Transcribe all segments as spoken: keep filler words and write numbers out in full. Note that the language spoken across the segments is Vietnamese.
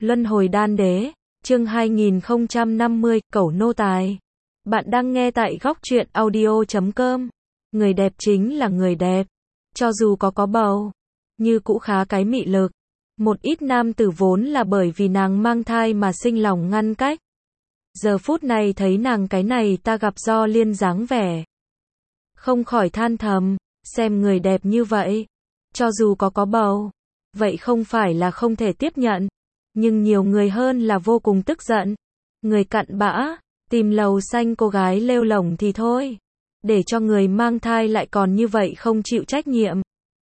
Luân hồi đan đế, chương hai nghìn không trăm năm mươi, cẩu nô tài. Bạn đang nghe tại góc truyện audio chấm com. Người đẹp chính là người đẹp. Cho dù có có bầu, như cũ khá cái mị lực. Một ít nam tử vốn là bởi vì nàng mang thai mà sinh lòng ngăn cách. Giờ phút này thấy nàng cái này ta gặp do liên dáng vẻ. Không khỏi than thầm, xem người đẹp như vậy. Cho dù có có bầu, vậy không phải là không thể tiếp nhận. Nhưng nhiều người hơn là vô cùng tức giận. Người cặn bã, tìm lầu xanh cô gái lêu lổng thì thôi. Để cho người mang thai lại còn như vậy không chịu trách nhiệm.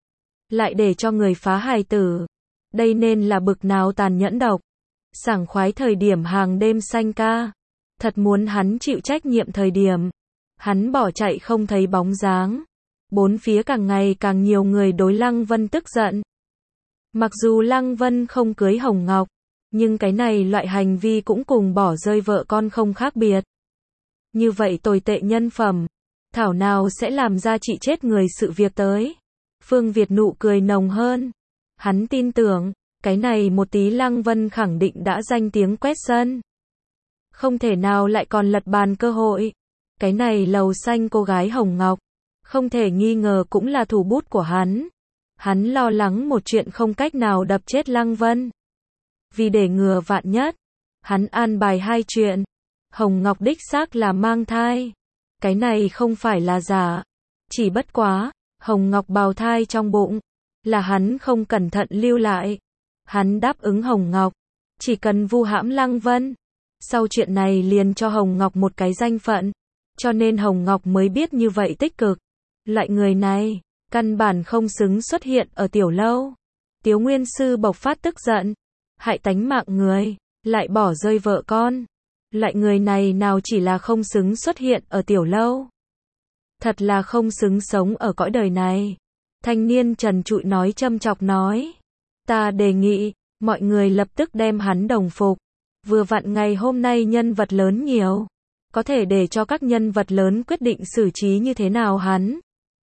Lại để cho người phá hài tử. Đây nên là bực nào tàn nhẫn độc. Sảng khoái thời điểm hàng đêm xanh ca. Thật muốn hắn chịu trách nhiệm thời điểm. Hắn bỏ chạy không thấy bóng dáng. Bốn phía càng ngày càng nhiều người đối Lăng Vân tức giận. Mặc dù Lăng Vân không cưới Hồng Ngọc, nhưng cái này loại hành vi cũng cùng bỏ rơi vợ con không khác biệt. Như vậy tồi tệ nhân phẩm, thảo nào sẽ làm ra chị chết người sự việc tới. Phương Việt nụ cười nồng hơn. Hắn tin tưởng, cái này một tí Lăng Vân khẳng định đã danh tiếng quét sân. Không thể nào lại còn lật bàn cơ hội. Cái này lầu xanh cô gái Hồng Ngọc, không thể nghi ngờ cũng là thủ bút của hắn. Hắn lo lắng một chuyện không cách nào đập chết Lăng Vân. Vì để ngừa vạn nhất, hắn an bài hai chuyện. Hồng Ngọc đích xác là mang thai. Cái này không phải là giả. Chỉ bất quá, Hồng Ngọc bào thai trong bụng, là hắn không cẩn thận lưu lại. Hắn đáp ứng Hồng Ngọc, chỉ cần vu hãm Lăng Vân. Sau chuyện này liền cho Hồng Ngọc một cái danh phận. Cho nên Hồng Ngọc mới biết như vậy tích cực. Loại người này, căn bản không xứng xuất hiện ở tiểu lâu. Tiếu Nguyên Sư bộc phát tức giận. Hại tánh mạng người, lại bỏ rơi vợ con. Loại người này nào chỉ là không xứng xuất hiện ở tiểu lâu. Thật là không xứng sống ở cõi đời này. Thanh niên trần trụi nói châm chọc nói. Ta đề nghị, mọi người lập tức đem hắn đồng phục. Vừa vặn ngày hôm nay nhân vật lớn nhiều. Có thể để cho các nhân vật lớn quyết định xử trí như thế nào hắn.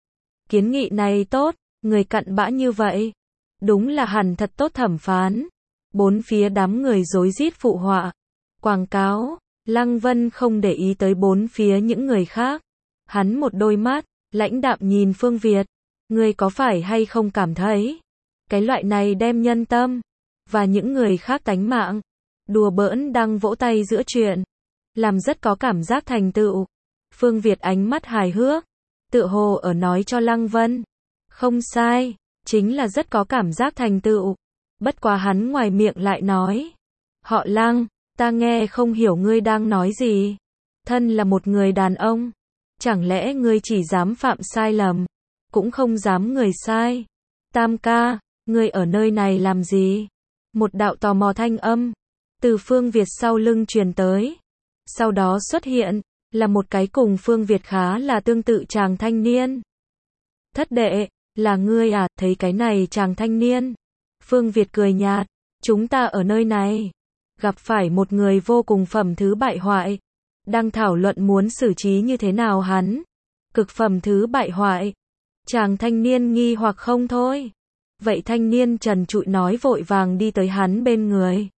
Kiến nghị này tốt, người cặn bã như vậy. Đúng là hẳn thật tốt thẩm phán. Bốn phía đám người rối rít phụ họa. Quảng cáo, Lăng Vân không để ý tới bốn phía những người khác. Hắn một đôi mắt, lãnh đạm nhìn Phương Việt. Ngươi có phải hay không cảm thấy, cái loại này đem nhân tâm, và những người khác tánh mạng, đùa bỡn đang vỗ tay giữa chuyện, làm rất có cảm giác thành tựu. Phương Việt ánh mắt hài hước, tựa hồ ở nói cho Lăng Vân. Không sai, chính là rất có cảm giác thành tựu. Bất quá hắn ngoài miệng lại nói. Họ Lăng, ta nghe không hiểu ngươi đang nói gì. Thân là một người đàn ông. Chẳng lẽ ngươi chỉ dám phạm sai lầm, cũng không dám người sai. Tam ca, ngươi ở nơi này làm gì? Một đạo tò mò thanh âm, từ Phương Việt sau lưng truyền tới. Sau đó xuất hiện, là một cái cùng Phương Việt khá là tương tự chàng thanh niên. Thất đệ, là ngươi à? Thấy cái này chàng thanh niên. Phương Việt cười nhạt, chúng ta ở nơi này, gặp phải một người vô cùng phẩm thứ bại hoại, đang thảo luận muốn xử trí như thế nào hắn. Cực phẩm thứ bại hoại. Chàng thanh niên nghi hoặc không thôi. Vậy thanh niên trần trụi nói vội vàng đi tới hắn bên người.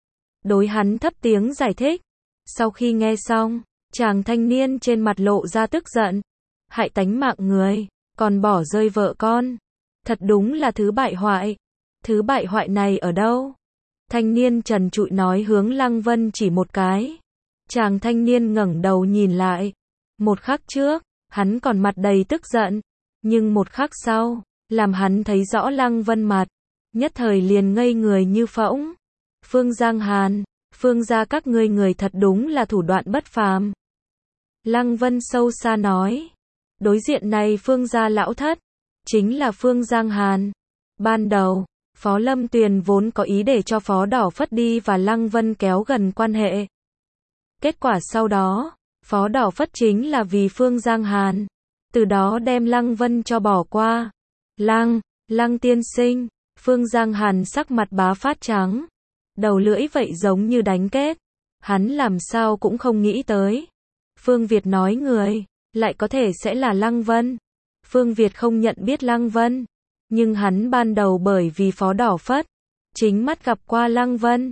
Đối hắn thấp tiếng giải thích. Sau khi nghe xong, chàng thanh niên trên mặt lộ ra tức giận. Hại tánh mạng người, còn bỏ rơi vợ con. Thật đúng là thứ bại hoại. Thứ bại hoại này ở đâu? Thanh niên trần trụi nói hướng Lăng Vân chỉ một cái. Chàng thanh niên ngẩng đầu nhìn lại. Một khắc trước, hắn còn mặt đầy tức giận. Nhưng một khắc sau, làm hắn thấy rõ Lăng Vân mặt. Nhất thời liền ngây người như phỗng. Phương Giang Hàn, Phương gia các ngươi người thật đúng là thủ đoạn bất phàm. Lăng Vân sâu xa nói. Đối diện này Phương gia lão thất, chính là Phương Giang Hàn. Ban đầu, Phó Lâm Tuyền vốn có ý để cho Phó Đỏ Phất đi và Lăng Vân kéo gần quan hệ. Kết quả sau đó, Phó Đỏ Phất chính là vì Phương Giang Hàn. Từ đó đem Lăng Vân cho bỏ qua. Lăng, Lăng tiên sinh, Phương Giang Hàn sắc mặt bá phát trắng. Đầu lưỡi vậy giống như đánh kết. Hắn làm sao cũng không nghĩ tới. Phương Việt nói người, lại có thể sẽ là Lăng Vân. Phương Việt không nhận biết Lăng Vân. Nhưng hắn ban đầu bởi vì Phó Đỏ Phất, chính mắt gặp qua Lăng Vân.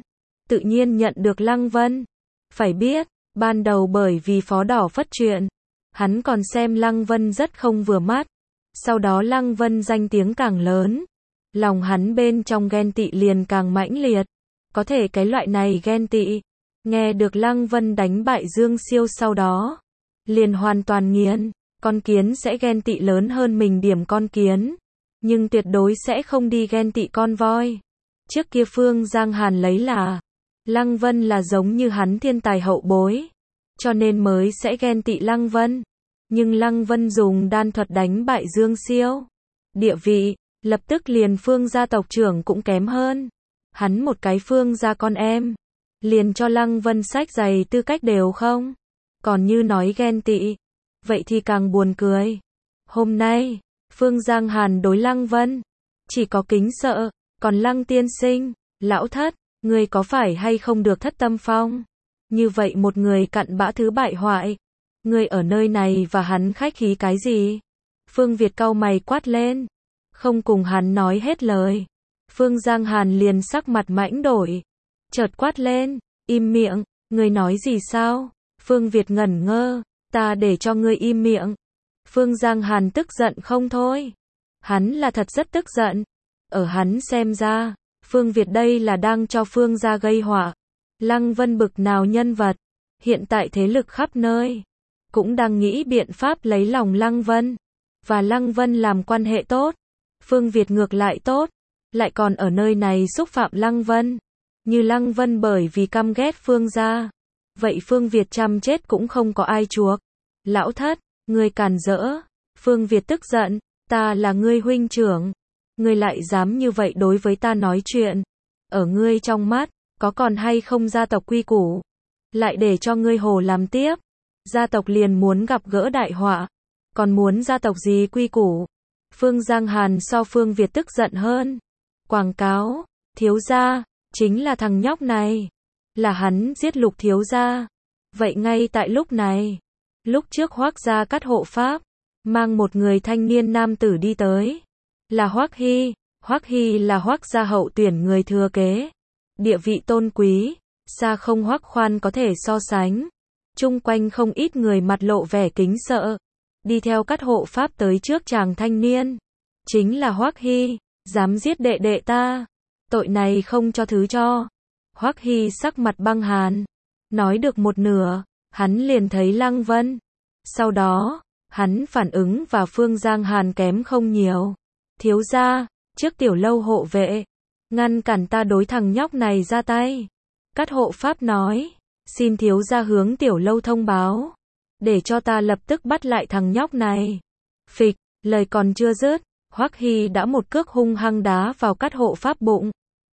tự nhiên nhận được Lăng Vân. Phải biết, ban đầu bởi vì Phó Đỏ Phất chuyện, hắn còn xem Lăng Vân rất không vừa mắt. Sau đó Lăng Vân danh tiếng càng lớn, lòng hắn bên trong ghen tị liền càng mãnh liệt. Có thể cái loại này ghen tị, nghe được Lăng Vân đánh bại Dương Siêu sau đó, liền hoàn toàn nghiền. Con kiến sẽ ghen tị lớn hơn mình điểm con kiến, nhưng tuyệt đối sẽ không đi ghen tị con voi. Trước kia Phương Giang Hàn lấy là Lăng Vân là giống như hắn thiên tài hậu bối, cho nên mới sẽ ghen tị Lăng Vân. Nhưng Lăng Vân dùng đan thuật đánh bại Dương Siêu, địa vị, lập tức liền Phương gia tộc trưởng cũng kém hơn. Hắn một cái Phương gia con em, liền cho Lăng Vân sách giày tư cách đều không. Còn như nói ghen tị, vậy thì càng buồn cười. Hôm nay, Phương Giang Hàn đối Lăng Vân chỉ có kính sợ, còn Lăng tiên sinh, lão thất, người có phải hay không được thất tâm phong? Như vậy một người cặn bã thứ bại hoại, người ở nơi này và hắn khách khí cái gì? Phương Việt cau mày quát lên, không cùng hắn nói hết lời. Phương Giang Hàn liền sắc mặt mãnh đổi, chợt quát lên, im miệng, người nói gì sao? Phương Việt ngẩn ngơ, ta để cho ngươi im miệng. Phương Giang Hàn tức giận không thôi. Hắn là thật rất tức giận. Ở hắn xem ra, Phương Việt đây là đang cho Phương gia gây họa. Lăng Vân bực nào nhân vật, hiện tại thế lực khắp nơi, cũng đang nghĩ biện pháp lấy lòng Lăng Vân, và Lăng Vân làm quan hệ tốt. Phương Việt ngược lại tốt, lại còn ở nơi này xúc phạm Lăng Vân. Như Lăng Vân bởi vì căm ghét Phương gia, vậy Phương Việt chăm chết cũng không có ai chuộc. Lão thất, ngươi càn rỡ. Phương Việt tức giận, ta là ngươi huynh trưởng, ngươi lại dám như vậy đối với ta nói chuyện. Ở ngươi trong mắt, có còn hay không gia tộc quy củ, lại để cho ngươi hồ làm tiếp. Gia tộc liền muốn gặp gỡ đại họa, còn muốn gia tộc gì quy củ? Phương Giang Hàn so Phương Việt tức giận hơn. Quảng cáo, thiếu gia, chính là thằng nhóc này, là hắn giết Lục thiếu gia. Vậy ngay tại lúc này, lúc trước Hoắc gia cắt hộ pháp, mang một người thanh niên nam tử đi tới, là Hoắc Hy. Hoắc Hy là Hoắc gia hậu tuyển người thừa kế, địa vị tôn quý, xa không Hoắc Khoan có thể so sánh. Chung quanh không ít người mặt lộ vẻ kính sợ, đi theo cắt hộ pháp tới trước chàng thanh niên, chính là Hoắc Hy, dám giết đệ đệ ta, tội này không cho thứ cho. Hoắc Hy sắc mặt băng hàn, nói được một nửa, hắn liền thấy Lăng Vân. Sau đó, hắn phản ứng và Phương Giang Hàn kém không nhiều. Thiếu gia, trước tiểu lâu hộ vệ, ngăn cản ta đối thằng nhóc này ra tay. Cắt hộ pháp nói, xin thiếu gia hướng tiểu lâu thông báo, để cho ta lập tức bắt lại thằng nhóc này. Phịch, lời còn chưa dứt, Hoắc Hy đã một cước hung hăng đá vào cắt hộ pháp bụng,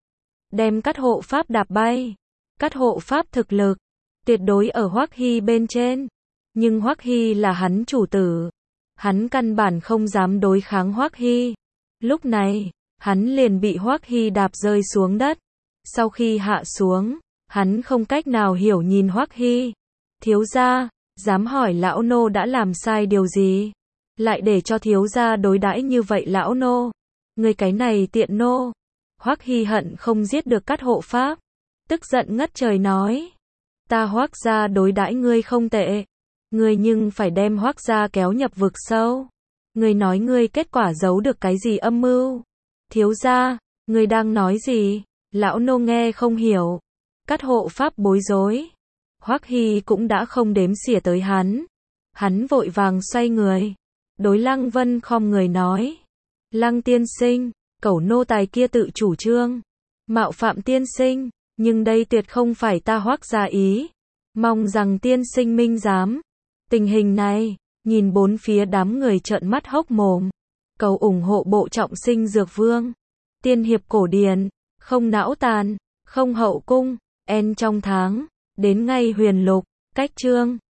đem cắt hộ pháp đạp bay. Cắt hộ pháp thực lực tuyệt đối ở Hoắc Hy bên trên, nhưng Hoắc Hy là hắn chủ tử, hắn căn bản không dám đối kháng Hoắc Hy. Lúc này, hắn liền bị Hoắc Hy đạp rơi xuống đất. Sau khi hạ xuống, hắn không cách nào hiểu nhìn Hoắc Hy. Thiếu gia, dám hỏi lão nô đã làm sai điều gì, lại để cho thiếu gia đối đãi như vậy lão nô? Người cái này tiện nô. Hoắc Hy hận không giết được cắt hộ pháp, tức giận ngất trời nói, ta Hoắc gia đối đãi ngươi không tệ, ngươi nhưng phải đem Hoắc gia kéo nhập vực sâu. Ngươi nói ngươi kết quả giấu được cái gì âm mưu? Thiếu gia, ngươi đang nói gì? Lão nô nghe không hiểu. Cắt hộ pháp bối rối. Hoắc Hy cũng đã không đếm xỉa tới hắn. Hắn vội vàng xoay người, đối Lăng Vân khom người nói, Lăng tiên sinh, cẩu nô tài kia tự chủ trương mạo phạm tiên sinh, nhưng đây tuyệt không phải ta Hoắc gia ý, mong rằng tiên sinh minh giám. Tình hình này, nhìn bốn phía đám người trợn mắt hốc mồm, cầu ủng hộ bộ trọng sinh dược vương, tiên hiệp cổ điển, không não tàn, không hậu cung, en trong tháng, đến ngay huyền lục, cách chương